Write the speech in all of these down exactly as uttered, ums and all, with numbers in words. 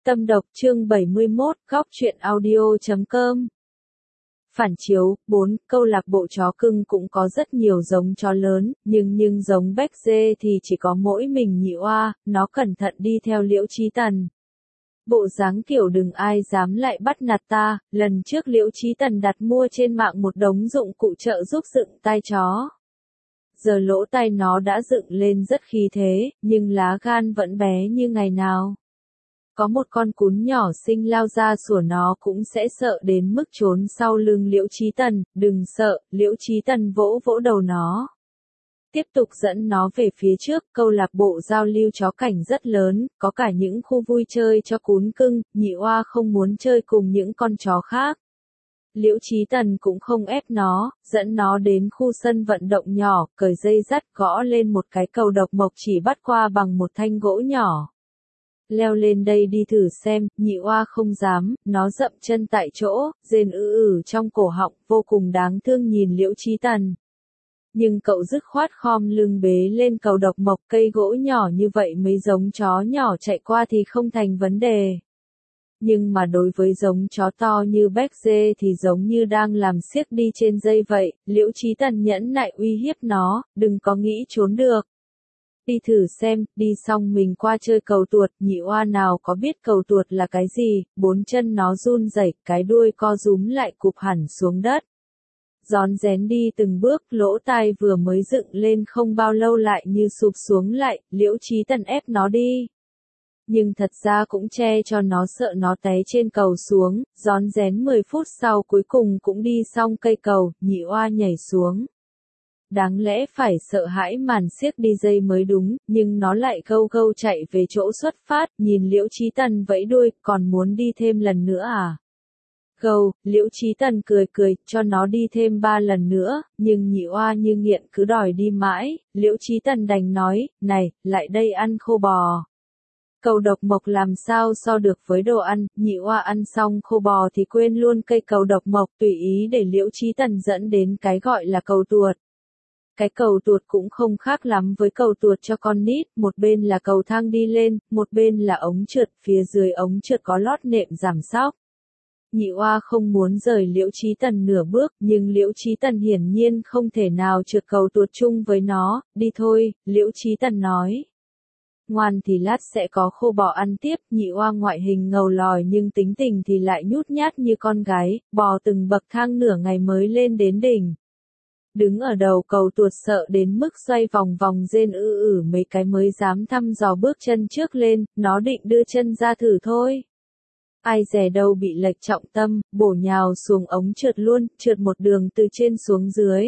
Tâm độc chương bảy mươi mốt, góc truyện audio chấm com. Phản chiếu, bốn, câu lạc bộ chó cưng cũng có rất nhiều giống chó lớn, nhưng nhưng giống Béc Dê thì chỉ có mỗi mình Nhị Oa, nó cẩn thận đi theo Liễu Chí Tần. Bộ dáng kiểu đừng ai dám lại bắt nạt ta, lần trước Liễu Chí Tần đặt mua trên mạng một đống dụng cụ trợ giúp dựng tai chó. Giờ lỗ tai nó đã dựng lên rất khí thế, nhưng lá gan vẫn bé như ngày nào. Có một con cún nhỏ xinh lao ra sủa nó cũng sẽ sợ đến mức trốn sau lưng Liễu Chí Tần, đừng sợ, Liễu Chí Tần vỗ vỗ đầu nó. Tiếp tục dẫn nó về phía trước, câu lạc bộ giao lưu chó cảnh rất lớn, có cả những khu vui chơi cho cún cưng, Nhị Oa không muốn chơi cùng những con chó khác. Liễu Chí Tần cũng không ép nó, dẫn nó đến khu sân vận động nhỏ, cởi dây dắt gõ lên một cái cầu độc mộc chỉ bắt qua bằng một thanh gỗ nhỏ. Leo lên đây đi thử xem, Nhị Oa không dám, nó dậm chân tại chỗ, rên ư ử trong cổ họng, vô cùng đáng thương nhìn Liễu Chí Tần. Nhưng cậu dứt khoát khom lưng bế lên cầu độc mộc, cây gỗ nhỏ như vậy mấy giống chó nhỏ chạy qua thì không thành vấn đề. Nhưng mà đối với giống chó to như Béc Dê thì giống như đang làm xiếc đi trên dây vậy, Liễu Chí Tần nhẫn nại uy hiếp nó, đừng có nghĩ trốn được. Đi thử xem, đi xong mình qua chơi cầu tuột, Nhị Oa nào có biết cầu tuột là cái gì, bốn chân nó run rẩy, cái đuôi co rúm lại cụp hẳn xuống đất. Rón rén đi từng bước, lỗ tai vừa mới dựng lên không bao lâu lại như sụp xuống lại, Liễu Chí Tần ép nó đi. Nhưng thật ra cũng che cho nó sợ nó té trên cầu xuống, rón rén mười phút sau cuối cùng cũng đi xong cây cầu, Nhị Oa nhảy xuống. Đáng lẽ phải sợ hãi màn xiếc đi dây mới đúng, nhưng nó lại gâu gâu chạy về chỗ xuất phát, nhìn Liễu Chí Tần vẫy đuôi, còn muốn đi thêm lần nữa à? Gâu, Liễu Chí Tần cười cười, cho nó đi thêm ba lần nữa, nhưng Nhị Oa như nghiện cứ đòi đi mãi, Liễu Chí Tần đành nói, này, lại đây ăn khô bò. Cầu độc mộc làm sao so được với đồ ăn, Nhị Oa ăn xong khô bò thì quên luôn cây cầu độc mộc, tùy ý để Liễu Chí Tần dẫn đến cái gọi là cầu tuột. Cái cầu tuột cũng không khác lắm với cầu tuột cho con nít, một bên là cầu thang đi lên, một bên là ống trượt, phía dưới ống trượt có lót nệm giảm xóc. Nhị Oa không muốn rời Liễu Chí Tần nửa bước, nhưng Liễu Chí Tần hiển nhiên không thể nào trượt cầu tuột chung với nó, đi thôi, Liễu Chí Tần nói. Ngoan thì lát sẽ có khô bò ăn tiếp, Nhị Oa ngoại hình ngầu lòi nhưng tính tình thì lại nhút nhát như con gái, bò từng bậc thang nửa ngày mới lên đến đỉnh. Đứng ở đầu cầu tuột sợ đến mức xoay vòng vòng rên ư ử mấy cái mới dám thăm dò bước chân trước lên, nó định đưa chân ra thử thôi. Ai dè đâu bị lệch trọng tâm, bổ nhào xuống ống trượt luôn, trượt một đường từ trên xuống dưới.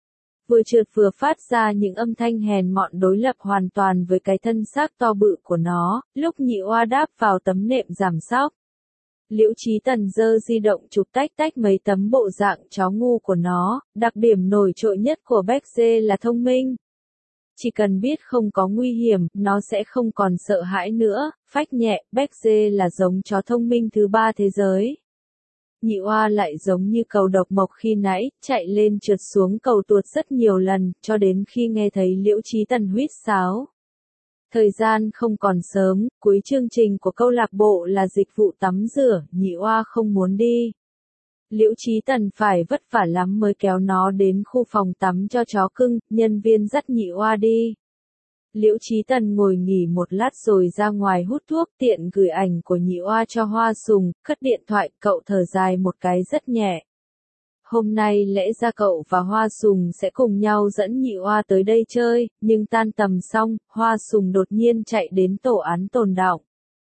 Vừa trượt vừa phát ra những âm thanh hèn mọn đối lập hoàn toàn với cái thân xác to bự của nó, lúc Nhị Oa đáp vào tấm nệm giảm xóc. Liễu Chí Tần giơ di động chụp tách tách mấy tấm bộ dạng chó ngu của nó, đặc điểm nổi trội nhất của Béc Dê là thông minh. Chỉ cần biết không có nguy hiểm, nó sẽ không còn sợ hãi nữa, phách nhẹ, Béc Dê là giống chó thông minh thứ ba thế giới. Nhị Oa lại giống như cầu độc mộc khi nãy, chạy lên trượt xuống cầu tuột rất nhiều lần, cho đến khi nghe thấy Liễu Chí Tần huýt sáo. Thời gian không còn sớm, cuối chương trình của câu lạc bộ là dịch vụ tắm rửa, Nhị Oa không muốn đi. Liễu Chí Tần phải vất vả lắm mới kéo nó đến khu phòng tắm cho chó cưng, nhân viên dắt Nhị Oa đi. Liễu Chí Tần ngồi nghỉ một lát rồi ra ngoài hút thuốc, tiện gửi ảnh của Nhị Oa cho Hoa Sùng, cất điện thoại, cậu thở dài một cái rất nhẹ. Hôm nay lẽ ra cậu và Hoa Sùng sẽ cùng nhau dẫn Nhị Oa tới đây chơi, nhưng tan tầm xong, Hoa Sùng đột nhiên chạy đến tổ án tồn đọng.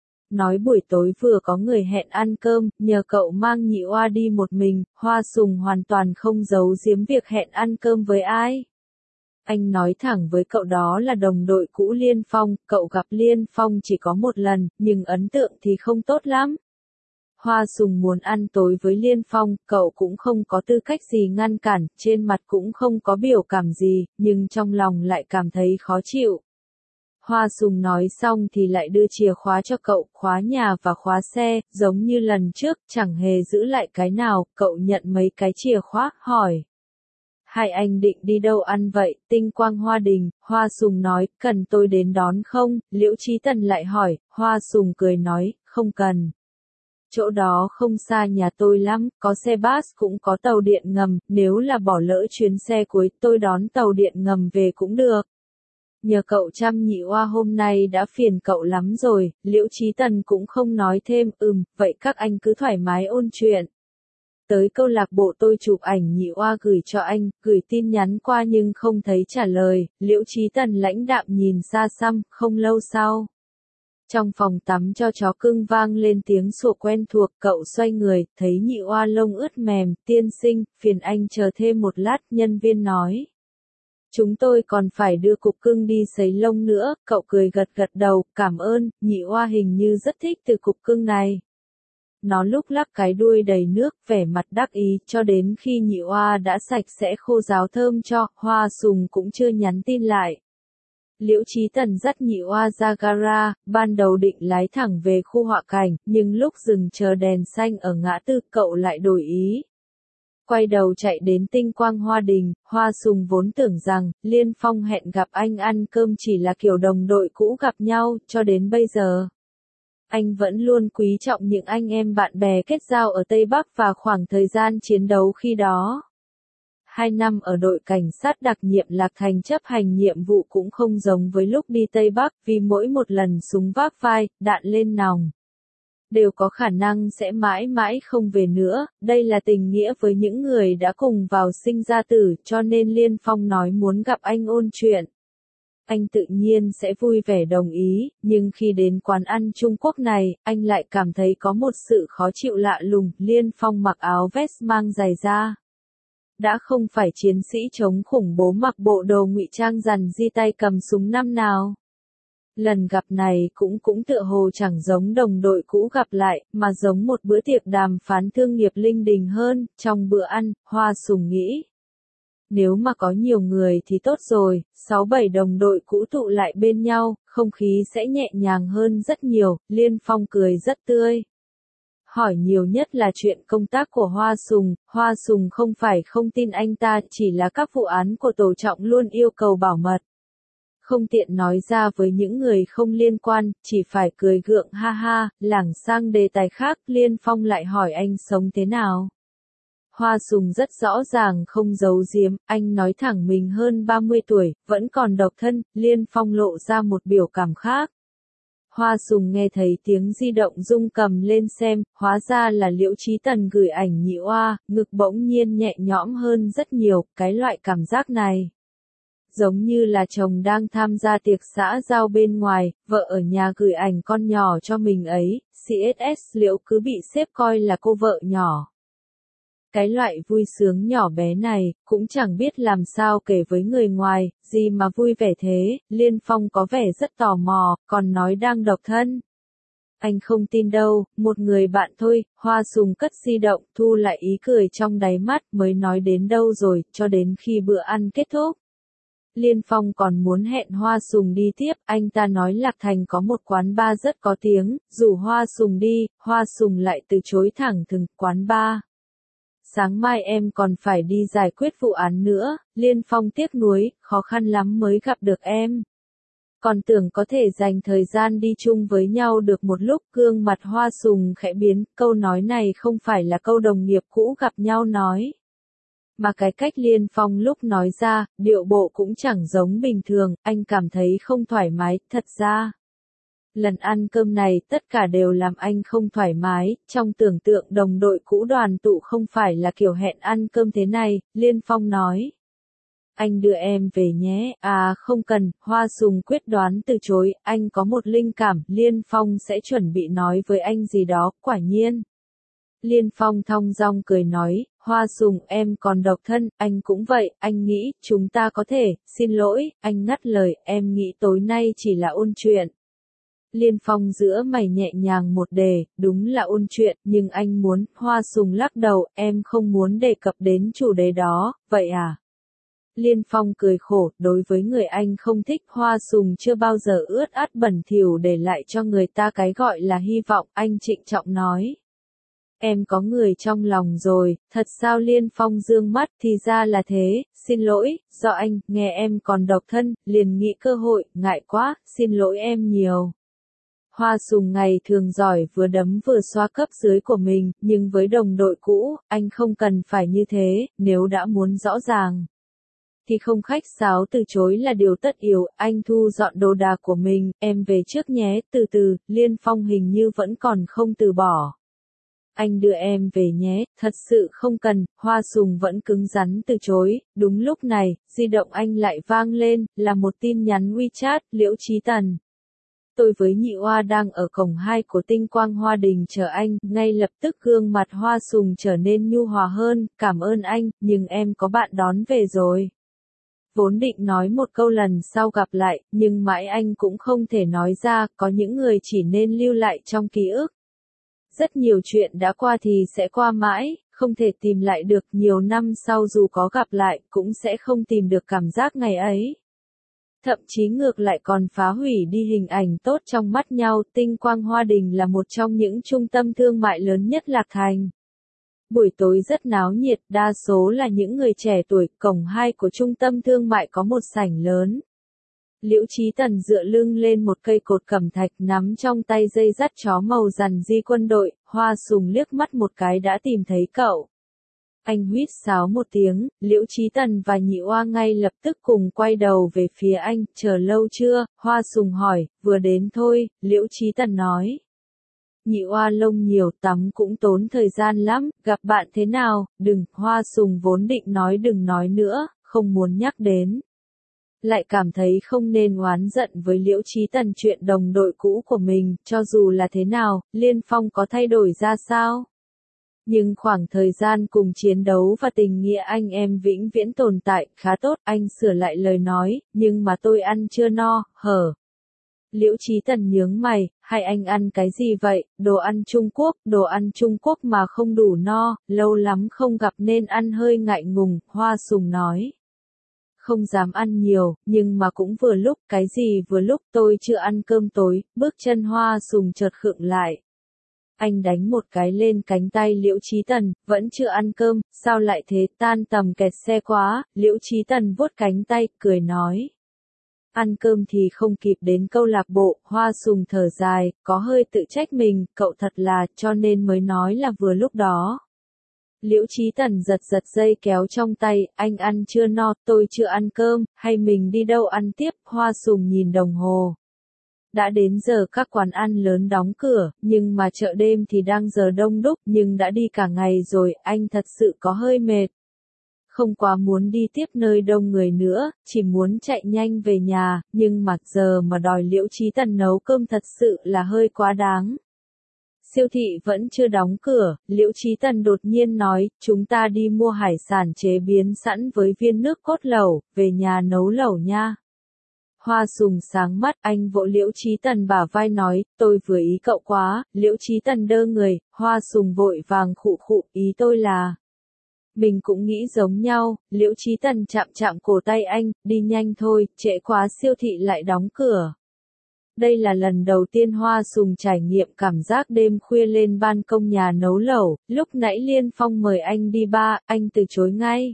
Nói buổi tối vừa có người hẹn ăn cơm, nhờ cậu mang Nhị Oa đi một mình, Hoa Sùng hoàn toàn không giấu giếm việc hẹn ăn cơm với ai. Anh nói thẳng với cậu đó là đồng đội cũ Liên Phong, cậu gặp Liên Phong chỉ có một lần, nhưng ấn tượng thì không tốt lắm. Hoa Sùng muốn ăn tối với Liên Phong, cậu cũng không có tư cách gì ngăn cản, trên mặt cũng không có biểu cảm gì, nhưng trong lòng lại cảm thấy khó chịu. Hoa Sùng nói xong thì lại đưa chìa khóa cho cậu, khóa nhà và khóa xe, giống như lần trước, chẳng hề giữ lại cái nào, cậu nhận mấy cái chìa khóa, hỏi. hai anh định đi đâu ăn vậy? Tinh Quang Hoa Đình, Hoa Sùng nói, cần tôi đến đón không? Liễu Chí Tần lại hỏi, Hoa Sùng cười nói, không cần. Chỗ đó không xa nhà tôi lắm, có xe bus cũng có tàu điện ngầm, nếu là bỏ lỡ chuyến xe cuối tôi đón tàu điện ngầm về cũng được. Nhờ cậu chăm nhị oa hôm nay đã phiền cậu lắm rồi, Liễu Chí Tần cũng không nói thêm, ừm, vậy các anh cứ thoải mái ôn chuyện. Tới câu lạc bộ tôi chụp ảnh nhị oa gửi cho anh, gửi tin nhắn qua nhưng không thấy trả lời, Liễu Chí Tần lãnh đạm nhìn xa xăm, không lâu sau. Trong phòng tắm cho chó cưng vang lên tiếng sủa quen thuộc, cậu xoay người, thấy nhị oa lông ướt mềm, tiên sinh, phiền anh chờ thêm một lát, nhân viên nói. Chúng tôi còn phải đưa cục cưng đi sấy lông nữa, cậu cười gật gật đầu, cảm ơn, nhị oa hình như rất thích từ cục cưng này. Nó lúc lắc cái đuôi đầy nước, vẻ mặt đắc ý, cho đến khi nhị oa đã sạch sẽ khô ráo thơm cho, Hoa Sùng cũng chưa nhắn tin lại. Liễu Chí Tần dắt nhị oa ra gara, ban đầu định lái thẳng về khu họa cảnh, nhưng lúc dừng chờ đèn xanh ở ngã tư cậu lại đổi ý. Quay đầu chạy đến Tinh Quang Hoa Đình, Hoa Sùng vốn tưởng rằng, Liên Phong hẹn gặp anh ăn cơm chỉ là kiểu đồng đội cũ gặp nhau, cho đến bây giờ. Anh vẫn luôn quý trọng những anh em bạn bè kết giao ở Tây Bắc và khoảng thời gian chiến đấu khi đó. Hai năm ở đội cảnh sát đặc nhiệm Lạc Thành chấp hành nhiệm vụ cũng không giống với lúc đi Tây Bắc, vì mỗi một lần súng vác vai, đạn lên nòng, đều có khả năng sẽ mãi mãi không về nữa, đây là tình nghĩa với những người đã cùng vào sinh ra tử, cho nên Liên Phong nói muốn gặp anh ôn chuyện. Anh tự nhiên sẽ vui vẻ đồng ý, nhưng khi đến quán ăn Trung Quốc này, anh lại cảm thấy có một sự khó chịu lạ lùng, Liên Phong mặc áo vest mang giày da. Đã không phải chiến sĩ chống khủng bố mặc bộ đồ ngụy trang rằn di tay cầm súng năm nào. Lần gặp này cũng cũng tựa hồ chẳng giống đồng đội cũ gặp lại, mà giống một bữa tiệc đàm phán thương nghiệp linh đình hơn, trong bữa ăn, Hoa Sùng nghĩ. Nếu mà có nhiều người thì tốt rồi, sáu bảy đồng đội cũ tụ lại bên nhau, không khí sẽ nhẹ nhàng hơn rất nhiều, Liên Phong cười rất tươi. Hỏi nhiều nhất là chuyện công tác của Hoa Sùng, Hoa Sùng không phải không tin anh ta, chỉ là các vụ án của tổ trọng luôn yêu cầu bảo mật. Không tiện nói ra với những người không liên quan, chỉ phải cười gượng ha ha, lảng sang đề tài khác, Liên Phong lại hỏi anh sống thế nào. Hoa Sùng rất rõ ràng không giấu giếm, anh nói thẳng mình hơn ba mươi tuổi, vẫn còn độc thân, Liên Phong lộ ra một biểu cảm khác. Hoa Sùng nghe thấy tiếng di động rung cầm lên xem, hóa ra là Liễu Chí Tần gửi ảnh nhị oa, ngực bỗng nhiên nhẹ nhõm hơn rất nhiều, cái loại cảm giác này. Giống như là chồng đang tham gia tiệc xã giao bên ngoài, vợ ở nhà gửi ảnh con nhỏ cho mình ấy, xê ét ét Liễu cứ bị sếp coi là cô vợ nhỏ. Cái loại vui sướng nhỏ bé này, cũng chẳng biết làm sao kể với người ngoài, gì mà vui vẻ thế, Liên Phong có vẻ rất tò mò, còn nói đang độc thân. Anh không tin đâu, một người bạn thôi, Hoa Sùng cất di động, thu lại ý cười trong đáy mắt, mới nói đến đâu rồi, cho đến khi bữa ăn kết thúc. Liên Phong còn muốn hẹn Hoa Sùng đi tiếp, anh ta nói Lạc Thành có một quán bar rất có tiếng, rủ Hoa Sùng đi, Hoa Sùng lại từ chối thẳng thừng, quán bar. Sáng mai em còn phải đi giải quyết vụ án nữa, Liên Phong tiếc nuối, khó khăn lắm mới gặp được em. Còn tưởng có thể dành thời gian đi chung với nhau được một lúc, gương mặt Hoa Sùng khẽ biến, câu nói này không phải là câu đồng nghiệp cũ gặp nhau nói. Mà cái cách Liên Phong lúc nói ra, điệu bộ cũng chẳng giống bình thường, anh cảm thấy không thoải mái, thật ra. Lần ăn cơm này tất cả đều làm anh không thoải mái, trong tưởng tượng đồng đội cũ đoàn tụ không phải là kiểu hẹn ăn cơm thế này, Liên Phong nói. Anh đưa em về nhé, à không cần, Hoa Sùng quyết đoán từ chối, anh có một linh cảm, Liên Phong sẽ chuẩn bị nói với anh gì đó, quả nhiên. Liên Phong thong dong cười nói, Hoa Sùng em còn độc thân, anh cũng vậy, anh nghĩ, chúng ta có thể, xin lỗi, anh ngắt lời, em nghĩ tối nay chỉ là ôn chuyện. Liên Phong giữa mày nhẹ nhàng một đề, đúng là ôn chuyện, nhưng anh muốn, Hoa Sùng lắc đầu, em không muốn đề cập đến chủ đề đó, vậy à? Liên Phong cười khổ, đối với người anh không thích, Hoa Sùng chưa bao giờ ướt át bẩn thỉu để lại cho người ta cái gọi là hy vọng, anh trịnh trọng nói. Em có người trong lòng rồi, thật sao? Liên Phong dương mắt, thì ra là thế, xin lỗi, do anh, nghe em còn độc thân, liền nghĩ cơ hội, ngại quá, xin lỗi em nhiều. Hoa Sùng ngày thường giỏi vừa đấm vừa xoa cấp dưới của mình, nhưng với đồng đội cũ, anh không cần phải như thế, nếu đã muốn rõ ràng thì không khách sáo từ chối là điều tất yếu. Anh thu dọn đồ đạc của mình, em về trước nhé, từ từ. Liên Phong hình như vẫn còn không từ bỏ. Anh đưa em về nhé, thật sự không cần. Hoa Sùng vẫn cứng rắn từ chối. Đúng lúc này, di động anh lại vang lên, là một tin nhắn WeChat. Liễu Chí Tần, tôi với nhị oa đang ở cổng hai của Tinh Quang Hoa Đình chờ anh. Ngay lập tức gương mặt Hoa Sùng trở nên nhu hòa hơn, cảm ơn anh, nhưng em có bạn đón về rồi. Vốn định nói một câu lần sau gặp lại, nhưng mãi anh cũng không thể nói ra, có những người chỉ nên lưu lại trong ký ức. Rất nhiều chuyện đã qua thì sẽ qua mãi, không thể tìm lại được. Nhiều năm sau dù có gặp lại, cũng sẽ không tìm được cảm giác ngày ấy. Thậm chí ngược lại còn phá hủy đi hình ảnh tốt trong mắt nhau. Tinh Quang Hoa Đình là một trong những trung tâm thương mại lớn nhất Lạc Thành. Buổi tối rất náo nhiệt, đa số là những người trẻ tuổi. Cổng hai của trung tâm thương mại có một sảnh lớn. Liễu Chí Tần dựa lưng lên một cây cột cẩm thạch, nắm trong tay dây dắt chó màu rằn di quân đội. Hoa Sùng liếc mắt một cái đã tìm thấy cậu. Anh huýt sáo một tiếng, Liễu Chí Tần và nhị oa ngay lập tức cùng quay đầu về phía anh. Chờ lâu chưa? Hoa Sùng hỏi. Vừa đến thôi, Liễu Chí Tần nói. Nhị oa lông nhiều, tắm cũng tốn thời gian lắm, gặp bạn thế nào? Đừng. Hoa Sùng vốn định nói đừng nói nữa, không muốn nhắc đến. Lại cảm thấy không nên oán giận với Liễu Chí Tần chuyện đồng đội cũ của mình. Cho dù là thế nào, Liên Phong có thay đổi ra sao? Nhưng khoảng thời gian cùng chiến đấu và tình nghĩa anh em vĩnh viễn tồn tại. Khá tốt. Anh sửa lại lời nói, nhưng mà tôi ăn chưa no, hở. Liễu Chí Tần nhướng mày, hay anh ăn cái gì vậy? Đồ ăn Trung Quốc, đồ ăn Trung Quốc mà không đủ no, lâu lắm không gặp nên ăn hơi ngại ngùng. Hoa Sùng nói. Không dám ăn nhiều, nhưng mà cũng vừa lúc. Cái gì vừa lúc? Tôi chưa ăn cơm tối. Bước chân Hoa Sùng chợt khựng lại. Anh đánh một cái lên cánh tay Liễu Chí Tần, vẫn chưa ăn cơm, sao lại thế? Tan tầm kẹt xe quá. Liễu Chí Tần vuốt cánh tay, cười nói. Ăn cơm thì không kịp đến câu lạc bộ. Hoa Sùng thở dài, có hơi tự trách mình, cậu thật là, cho nên mới nói là vừa lúc đó. Liễu Chí Tần giật giật dây kéo trong tay, anh ăn chưa no, tôi chưa ăn cơm, hay mình đi đâu ăn tiếp? Hoa Sùng nhìn đồng hồ. Đã đến giờ các quán ăn lớn đóng cửa, nhưng mà chợ đêm thì đang giờ đông đúc, nhưng đã đi cả ngày rồi, anh thật sự có hơi mệt. Không quá muốn đi tiếp nơi đông người nữa, chỉ muốn chạy nhanh về nhà, nhưng mà giờ mà đòi Liễu Chí Tần nấu cơm thật sự là hơi quá đáng. Siêu thị vẫn chưa đóng cửa, Liễu Chí Tần đột nhiên nói, chúng ta đi mua hải sản chế biến sẵn với viên nước cốt lẩu, về nhà nấu lẩu nha. Hoa Sùng sáng mắt, anh vỗ Liễu Chí Tần bả vai nói, tôi vừa ý cậu quá. Liễu Chí Tần đơ người, Hoa Sùng vội vàng khụ khụ, ý tôi là. Mình cũng nghĩ giống nhau. Liễu Chí Tần chạm chạm cổ tay anh, đi nhanh thôi, trễ quá siêu thị lại đóng cửa. Đây là lần đầu tiên Hoa Sùng trải nghiệm cảm giác đêm khuya lên ban công nhà nấu lẩu. Lúc nãy Liên Phong mời anh đi bar, anh từ chối ngay.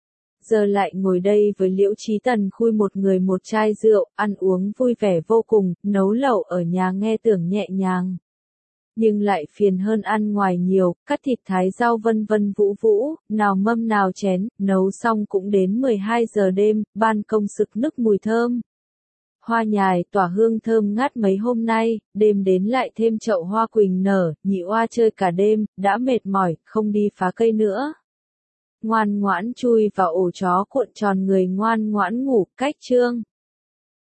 Giờ lại ngồi đây với Liễu Chí Tần khui một người một chai rượu, ăn uống vui vẻ vô cùng. Nấu lẩu ở nhà nghe tưởng nhẹ nhàng, nhưng lại phiền hơn ăn ngoài nhiều. Cắt thịt thái rau vân vân vũ vũ, nào mâm nào chén, nấu xong cũng đến mười hai giờ đêm. Ban công sực nức mùi thơm. Hoa nhài tỏa hương thơm ngát mấy hôm nay, đêm đến lại thêm chậu hoa quỳnh nở. Nhị oa chơi cả đêm, đã mệt mỏi, không đi phá cây nữa. Ngoan ngoãn chui vào ổ chó cuộn tròn người ngoan ngoãn ngủ. Cách chương